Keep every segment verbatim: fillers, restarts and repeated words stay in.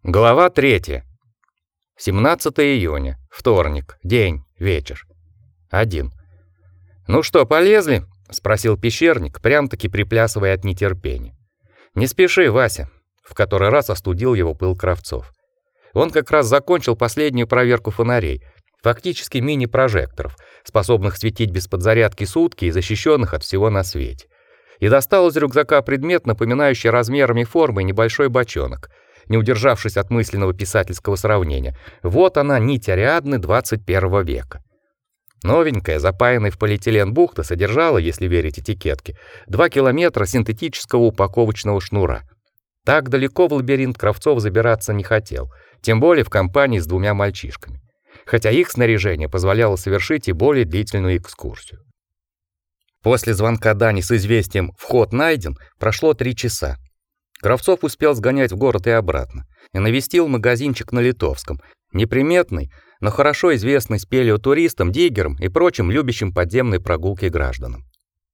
Глава третья. семнадцатого июня, вторник, день, вечер. один. Ну что, полезли? Спросил пещерник, прям-таки приплясывая от нетерпения. Не спеши, Вася, в который раз остудил его пыл Кравцов. Он как раз закончил последнюю проверку фонарей, фактически мини-прожекторов, способных светить без подзарядки сутки и защищенных от всего на свете. И достал из рюкзака предмет, напоминающий размерами и формой небольшой бочонок. Не удержавшись от мысленного писательского сравнения, вот она, нить Ариадны двадцать первого века. Новенькая, запаянная в полиэтилен бухта содержала, если верить этикетке, два километра синтетического упаковочного шнура. Так далеко в лабиринт Кравцов забираться не хотел, тем более в компании с двумя мальчишками. Хотя их снаряжение позволяло совершить и более длительную экскурсию. После звонка Дани с известием «Вход найден» прошло три часа. Кравцов успел сгонять в город и обратно и навестил магазинчик на Литовском, неприметный, но хорошо известный спелеотуристам, диггерам и прочим любящим подземные прогулки гражданам.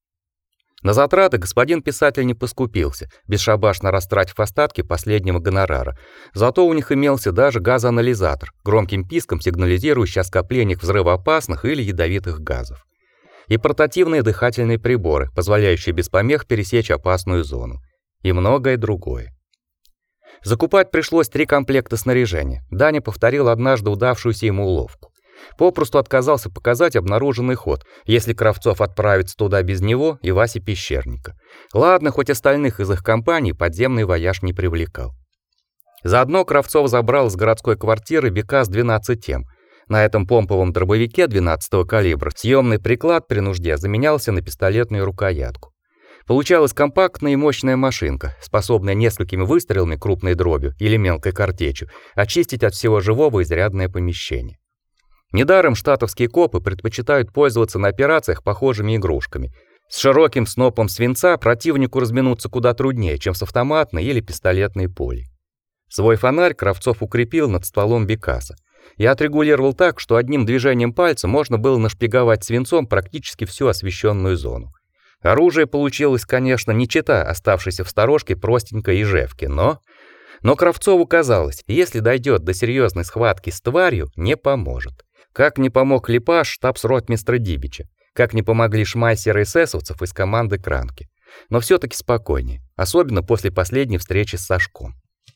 На затраты господин писатель не поскупился, бесшабашно растратив остатки последнего гонорара. Зато у них имелся даже газоанализатор, громким писком сигнализирующий о скоплениях взрывоопасных или ядовитых газов. И портативные дыхательные приборы, позволяющие без помех пересечь опасную зону. И многое другое. Закупать пришлось три комплекта снаряжения. Даня повторил однажды удавшуюся ему уловку. Попросту отказался показать обнаруженный ход, если Кравцов отправится туда без него и Васи Пещерника. Ладно, хоть остальных из их компании подземный вояж не привлекал. Заодно Кравцов забрал из городской квартиры БКАЗ двенадцать М. На этом помповом дробовике двенадцатого калибра съемный приклад при нужде заменялся на пистолетную рукоятку. Получалась компактная и мощная машинка, способная несколькими выстрелами крупной дробью или мелкой картечью очистить от всего живого изрядное помещение. Недаром штатовские копы предпочитают пользоваться на операциях похожими игрушками. С широким снопом свинца противнику разминуться куда труднее, чем с автоматной или пистолетной пулей. Свой фонарь Кравцов укрепил над стволом БКАЗа и отрегулировал так, что одним движением пальца можно было нашпиговать свинцом практически всю освещенную зону. Оружие получилось, конечно, не чета оставшейся в сторожке простенькой ижевки, но... Но Кравцову казалось, если дойдет до серьезной схватки с тварью, не поможет. Как не помог Липаш штабс-ротмистра Дибича, как не помогли шмайсеры эсэсовцев из команды Кранки. Но все-таки спокойнее, особенно после последней встречи с Сашком.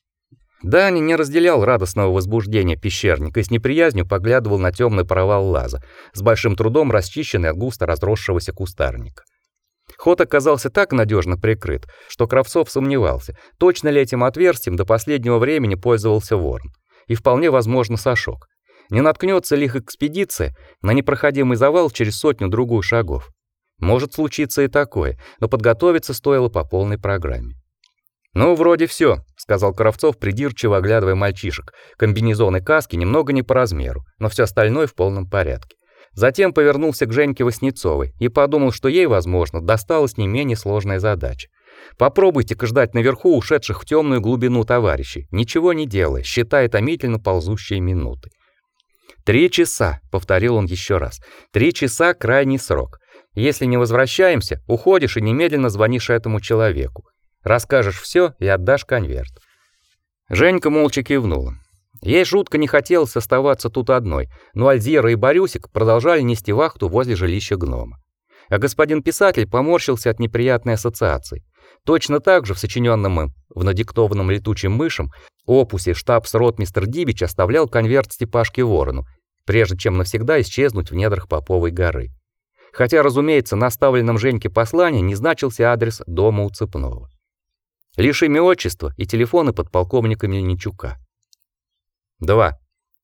Даня не разделял радостного возбуждения пещерника и с неприязнью поглядывал на темный провал лаза, с большим трудом расчищенный от густо разросшегося кустарника. Ход оказался так надежно прикрыт, что Кравцов сомневался, точно ли этим отверстием до последнего времени пользовался Ворон. И вполне возможно Сашок. Не наткнется ли их экспедиция на непроходимый завал через сотню-другую шагов? Может случиться и такое, но подготовиться стоило по полной программе. «Ну, вроде все», — сказал Кравцов, придирчиво оглядывая мальчишек. Комбинезоны и каски немного не по размеру, но все остальное в полном порядке. Затем повернулся к Женьке Васнецовой и подумал, что ей, возможно, досталась не менее сложная задача. Попробуйте-ка ждать наверху ушедших в темную глубину товарищей, ничего не делая, считая томительно ползущие минуты. «Три часа», — повторил он еще раз, — «три часа — крайний срок. Если не возвращаемся, уходишь и немедленно звонишь этому человеку. Расскажешь все и отдашь конверт». Женька молча кивнула. Ей жутко не хотелось оставаться тут одной, но Альзира и Борюсик продолжали нести вахту возле жилища гнома. А господин писатель поморщился от неприятной ассоциации. Точно так же в сочиненном им, в надиктованном летучим мышам, опусе штабс-ротмистр Дибич оставлял конверт Степашке Ворону, прежде чем навсегда исчезнуть в недрах Поповой горы. Хотя, разумеется, на оставленном Женьке послании не значился адрес дома у Цепного. Лишь имя, отчество и телефоны подполковника Мельничука. два.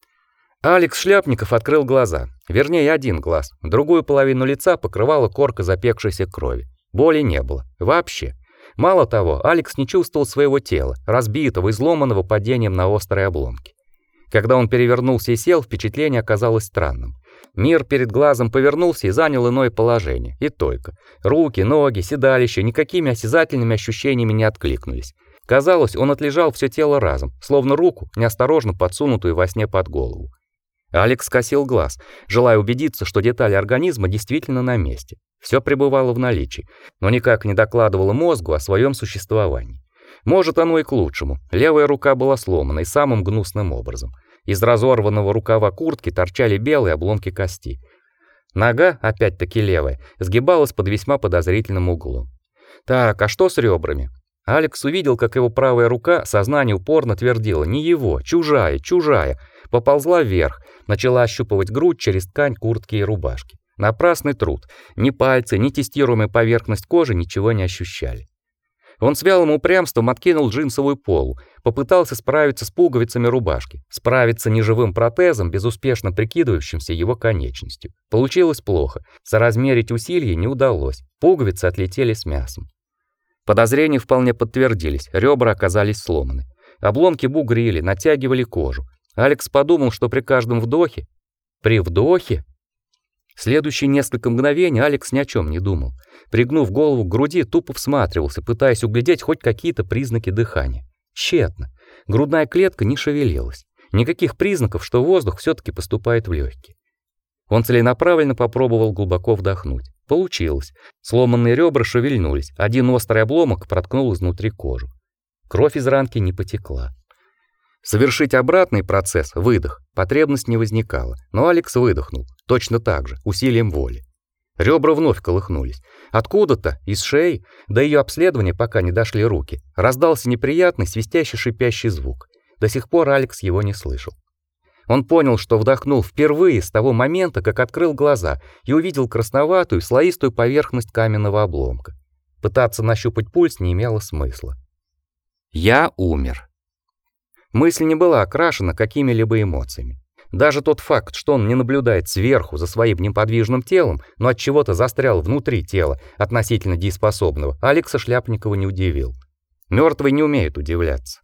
Алекс Шляпников открыл глаза, вернее, один глаз. Другую половину лица покрывала корка запекшейся крови. Боли не было. Вообще. Мало того, Алекс не чувствовал своего тела, разбитого, изломанного падением на острые обломки. Когда он перевернулся и сел, впечатление оказалось странным. Мир перед глазом повернулся и занял иное положение. И только. Руки, ноги, седалище никакими осязательными ощущениями не откликнулись. Казалось, он отлежал все тело разом, словно руку, неосторожно подсунутую во сне под голову. Алекс скосил глаз, желая убедиться, что детали организма действительно на месте. Все пребывало в наличии, но никак не докладывало мозгу о своем существовании. Может, оно и к лучшему. Левая рука была сломана и самым гнусным образом. Из разорванного рукава куртки торчали белые обломки кости. Нога, опять-таки левая, сгибалась под весьма подозрительным углом. Так, а что с ребрами? Алекс увидел, как его правая рука, сознание упорно твердило: не его, чужая, чужая. Поползла вверх, начала ощупывать грудь через ткань куртки и рубашки. Напрасный труд. Ни пальцы, ни тестируемая поверхность кожи ничего не ощущали. Он с вялым упрямством откинул джинсовую полу, попытался справиться с пуговицами рубашки, справиться неживым протезом, безуспешно прикидывающимся его конечностью. Получилось плохо, соразмерить усилия не удалось, пуговицы отлетели с мясом. Подозрения вполне подтвердились, ребра оказались сломаны. Обломки бугрили, натягивали кожу. Алекс подумал, что при каждом вдохе... При вдохе... Следующие несколько мгновений Алекс ни о чем не думал. Пригнув голову к груди, тупо всматривался, пытаясь углядеть хоть какие-то признаки дыхания. Тщетно. Грудная клетка не шевелилась. Никаких признаков, что воздух все-таки поступает в легкие. Он целенаправленно попробовал глубоко вдохнуть. Получилось. Сломанные ребра шевельнулись. Один острый обломок проткнул изнутри кожу. Кровь из ранки не потекла. Совершить обратный процесс, выдох, потребность не возникала, но Алекс выдохнул, точно так же, усилием воли. Ребра вновь колыхнулись. Откуда-то, из шеи, до ее обследования пока не дошли руки, раздался неприятный свистящий шипящий звук. До сих пор Алекс его не слышал. Он понял, что вдохнул впервые с того момента, как открыл глаза и увидел красноватую, слоистую поверхность каменного обломка. Пытаться нащупать пульс не имело смысла. «Я умер». Мысль не была окрашена какими-либо эмоциями. Даже тот факт, что он не наблюдает сверху за своим неподвижным телом, но от чего-то застрял внутри тела, относительно дееспособного, Алекса Шляпникова не удивил. Мертвые не умеют удивляться.